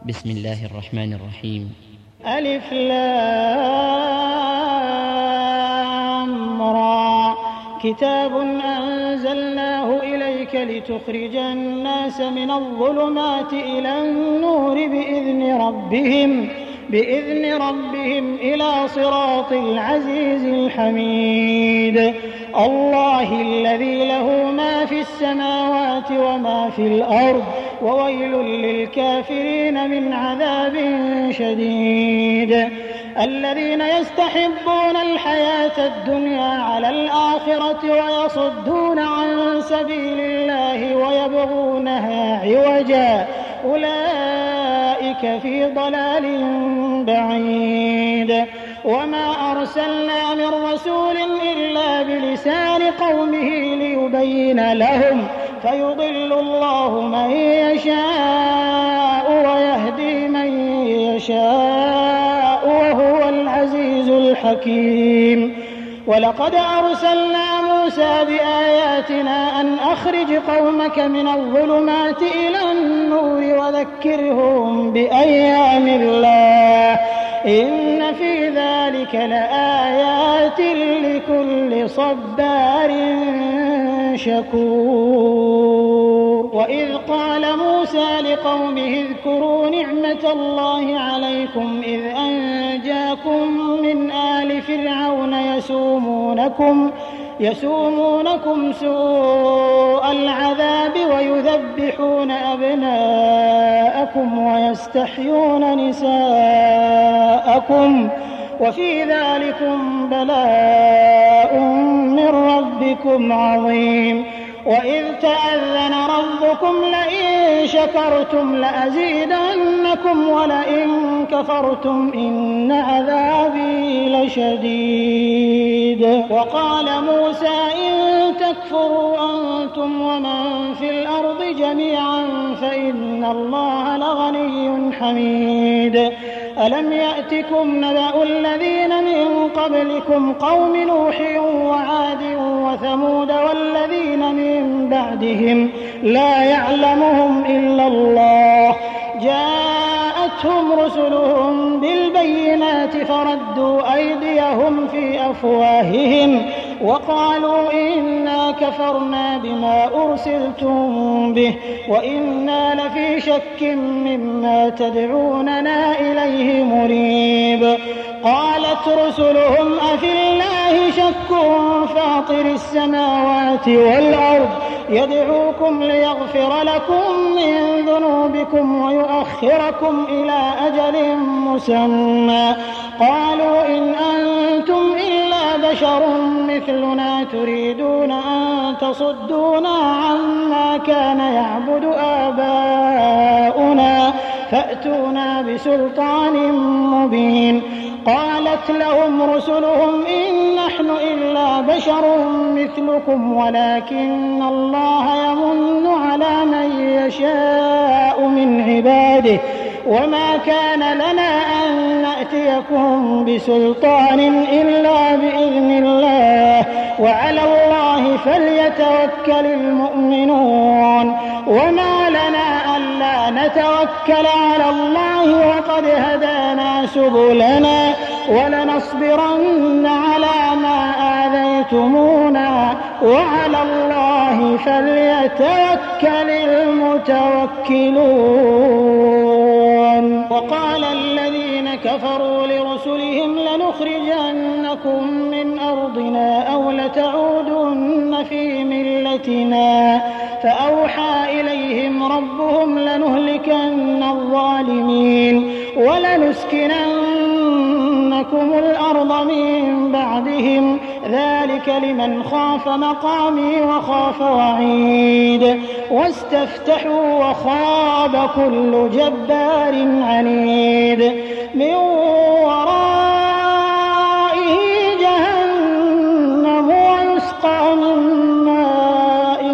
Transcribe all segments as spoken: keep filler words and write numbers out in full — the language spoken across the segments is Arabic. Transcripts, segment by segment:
بسم الله الرحمن الرحيم. ألف لام را كتاب أنزلناه إليك لتخرج الناس من الظلمات إلى النور بإذن ربهم بإذن ربهم إلى صراط العزيز الحميد الله الذي له ما في السماوات وما في الأرض وويل للكافرين من عذاب شديد الذين يستحبون الحياة الدنيا على الآخرة ويصدون عن سبيل الله ويبغونها عوجا أولئك في ضلال بعيد وما أرسلنا من رسول إلا بلسان قومه ليبين لهم فيضل الله من يشاء ويهدي من يشاء وهو العزيز الحكيم ولقد أرسلنا موسى بآياتنا أن أخرج قومك من الظلمات إلى النور وذكرهم بأيام الله إن في ذلك لآيات لكل صبار شكور وإذ قال موسى لقومه اذكروا نعمة الله عليكم إذ أنجاكم من آل فرعون يسومونكم يسومونكم سوء العذاب ويذبحون أبناءكم ويستحيون نساءكم وفي ذلكم بلاء من ربكم عظيم وإذ تأذن ربكم لئن شكرتم لأزيدنكم ولئن كفرتم إن عذابي لشديد وقال موسى إن تكفروا أنتم ومن في الأرض جميعا فإن الله لغني حميد ألم يأتكم نبأ الذين من قبلكم قوم نوح وعاد وثمود والذين من بعدهم لا يعلمهم إلا الله جاءتهم رسلهم بالبينات فردوا أيديهم في أفواههم وقالوا إنا كفرنا بما أرسلتم به وإنا لفي شك مما تدعوننا إليه مريب قالت رسلهم أفي الله شك فاطر السماوات والأرض يدعوكم ليغفر لكم من ذنوبكم ويؤخركم إلى أجل مسمى قالوا إن أنتم إلا بشر مثلنا تريدون أن تصدونا عما كان يعبد آباؤنا فأتونا بسلطان مبين قالت لهم رسلهم إن نحن إلا بشر مثلكم ولكن الله يمن على من يشاء من عباده وما كان لنا أن نأتيكم بسلطان إلا بإذن الله وعلى الله فليتوكل المؤمنون وما لنا ألا نتوكل على الله وقد هدانا سبلنا ولنصبرن على ما آذيتمونا وعلى الله فليتوكل المتوكلون وقال الذين كفروا لرسلهم لنخرجنكم من أرضنا أو لتعودن في ملتنا فأوحى إليهم ربهم لنهلكن الظالمين ولنسكننكم الأرض من بعدهم ذلك لمن خاف مقامي وخاف وعيد واستفتحوا وخاب كل جبار عنيد من ورائه جهنم ويسقى من ماء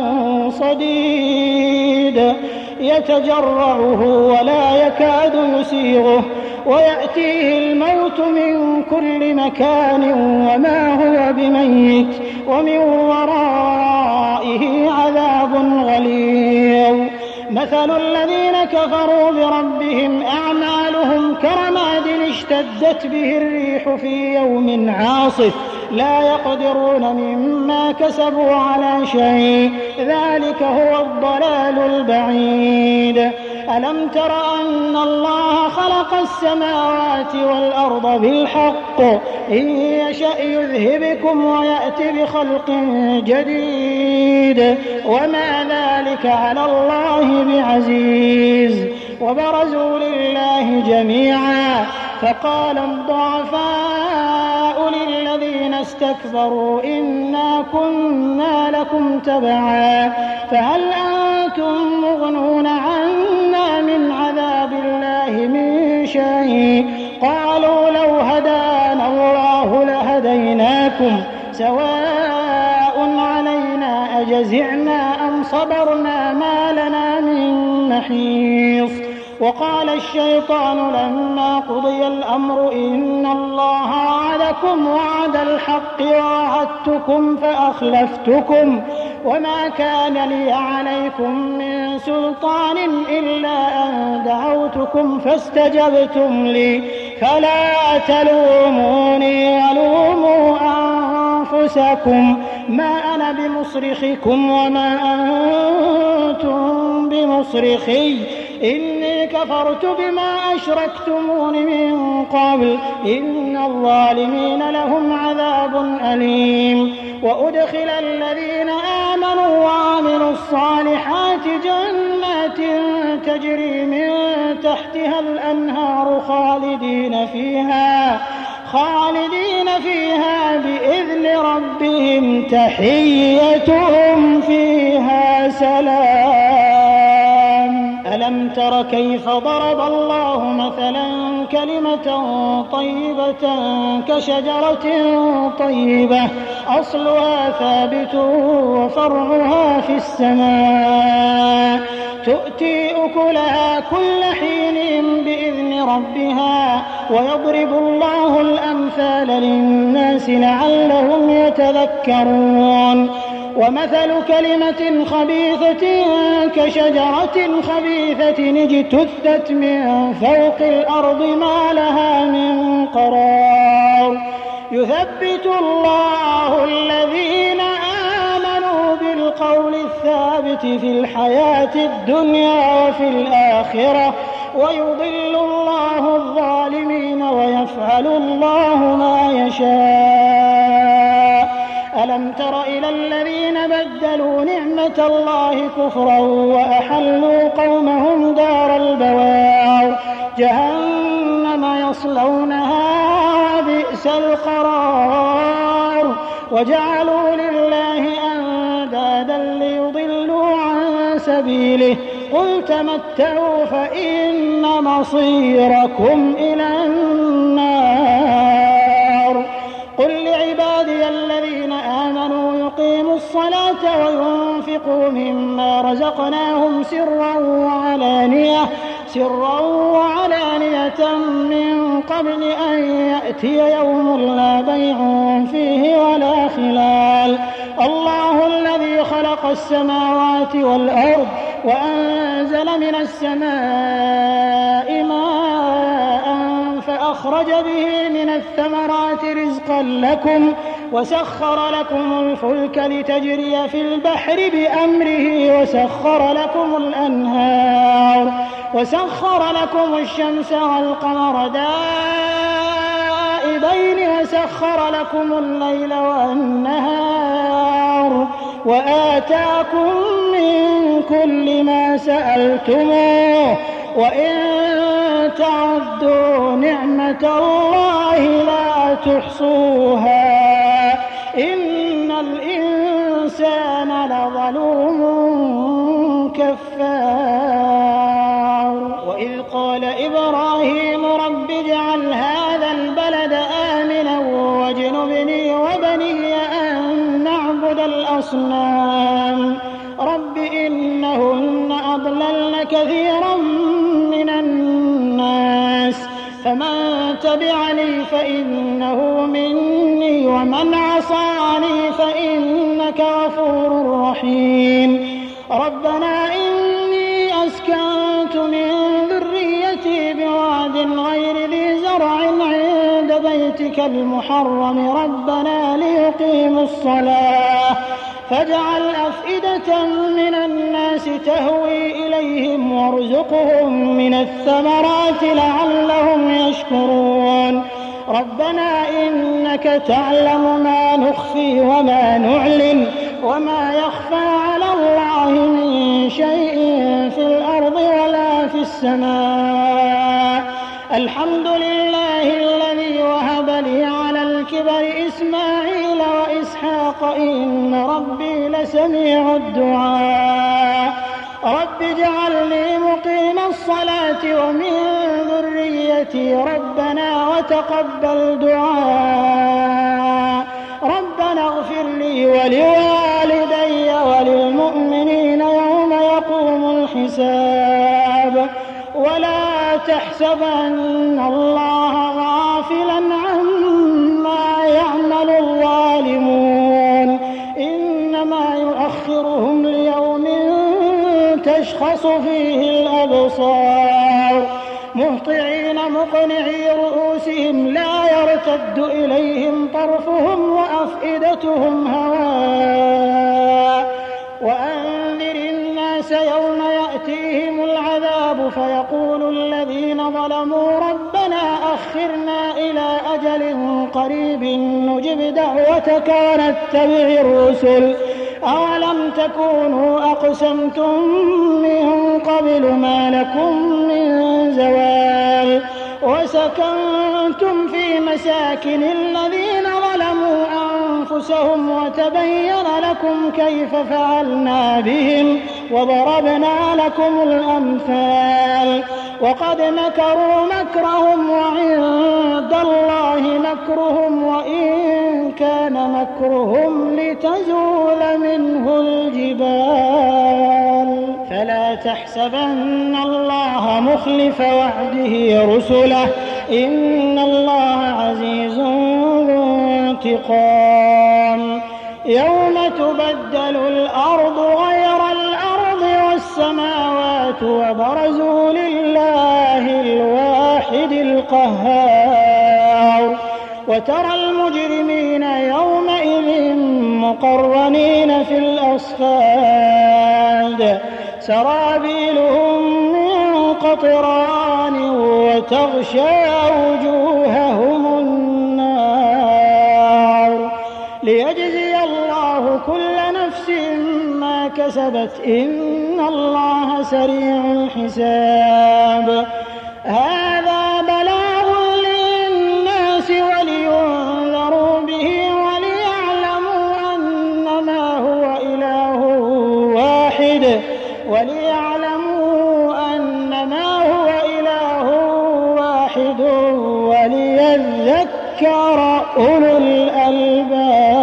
صديد يتجرعه ولا يكاد يسيغه ويأتيه الموت من كل مكان وما هو بميت ومن ورائه عذاب غليظ مثل مثل الذين كفروا بربهم أعمالهم كرماد اشتدت به الريح في يوم عاصف لا يقدرون مما كسبوا على شيء ذلك هو الضلال البعيد. ألم تر أن الله خلق السماوات والأرض بالحق إن يشأ يذهبكم ويأتي بخلق جديد وما ذلك على الله بعزيز. وبرزوا لله جميعا فقال الضعفاء للذين استكبروا إنا كنا لكم تبعا فهل أنتم مغنون عنا من عذاب الله من شيء قالوا لو هدانا الله لهديناكم سواء علينا أجزعنا أم صبرنا ما لنا من محيص. وقال الشيطان لما قضي الأمر إن الله وعدكم وعد الحق ووعدتكم فأخلفتكم وما كان لي عليكم من سلطان إلا أن دعوتكم فاستجبتم لي فلا تلوموني ولوموا أنفسكم ما أنا بمصرخكم وما أنتم بمصرخي إني كفرت بما أشركتمون من قبل إن الظالمين لهم عذاب أليم. وأدخل الذين آمنوا وعملوا الصالحات جنات تجري من تحتها الأنهار خالدين فيها خالدين فيها بإذن ربهم تحيتهم فيها سلام. ألم تر كيف ضرب الله مثلا كلمة طيبة كشجرة طيبة أصلها ثابت وفرعها في السماء تؤتي أكلها كل حين بإذن ربها ويضرب الله الأمثال للناس لعلهم يتذكرون. ومثل كلمة خبيثة كشجرة خبيثة اجتثت من فوق الأرض ما لها من قرار يثبت الله الذين آمنوا بالقول الثابت في الحياة الدنيا وفي الآخرة ويضل الله الظالمين ويفعل الله ما يشاء. ألم تر إلى الذين بدلوا نعمة الله كفرا وأحلوا قومهم دار البوار جهنم يصلونها وبئس القرار وجعلوا لله أندادا ليضلوا عن سبيله قل تمتعوا فإن مصيركم إلى النار. قل لعبادي الذين آمنوا يقيموا الصلاة وينفقوا مما رزقناهم سرا وعلانية سرا وعلانية من قبل أن يأتي يوم لا بيع فيه ولا خلال. الله الذي خلق السماوات والأرض وأنزل من السماء ماء فأخرج به من الثمرات رزقا لكم وسخر لكم الفلك لتجري في البحر بأمره وسخر لكم الأنهار وسخر لكم الشمس والقمر دائبين وسخر لكم الليل والنهار وآتاكم من كل ما سألتموه وإن تعدوا نعمة الله لا تحصوها إن الإنسان لظلوم كفار. وإذ قال إبراهيم رب اجعل هذا البلد آمنا واجنبني وبني أن نعبد الأصنام رب إنهن أضللن كثيرا من الناس فمن تبعني فإنه مني ومن عصاني فإنك غفور رحيم. ربنا إني غير ذي زرع عند بيتك المحرم ربنا ليقيموا الصلاة فاجعل أفئدة من الناس تهوي إليهم وارزقهم من الثمرات لعلهم يشكرون ربنا إنك تعلم ما نخفي وما نعلن وما يخفى على الله من شيء في الأرض ولا في السماء الحمد لله الذي وهب لي على الكبر إسماعيل وإسحاق إن ربي لسميع الدعاء رب اجعلني مقيم الصلاة ومن ذريتي ربنا وتقبل دعاء ربنا اغفر لي ولوالدي وللمؤمنين يوم يقوم الحساب ولا تحسبن الله غافلا عما يعمل الظالمون إنما يؤخرهم ليوم تشخص فيه الأبصار مهطعين مقنعي رؤوسهم لا يرتد إليهم طرفهم وأفئدتهم هواء وأنذر الناس يوم يأتيهم العذاب فيقول الذين ظلموا ربنا أخرنا إلى أجل قريب نجب دعوتك ونتبع الرسل أولم تكونوا أقسمتم من قبل ما لكم من زوال وسكنتم في مساكن الذين ظلموا أنفسهم وتبين لكم كيف فعلنا بهم وضربنا لكم الأمثال وقد مكروا مكرهم وعند الله مكرهم وإن كان مكرهم لتزول منه الجبال فلا تحسبن الله مخلف وعده رسله إن الله عزيز ذو انتقام يوم تبدل الأرض غير الأرض والسماوات وبرزوا لله الواحد القهار وترى المجرمين يومئذ مقرنين في الأصفاد سرابيلهم من قطران وتغشى وجوههم النار ليجزي الله كل نفس ما كسبت إن الله سريع الحساب هذا بلاغ للناس ولينذروا به وليعلموا أنما هو إله واحد وليعلموا أنما هو إله واحد وليذكر أولو الألباب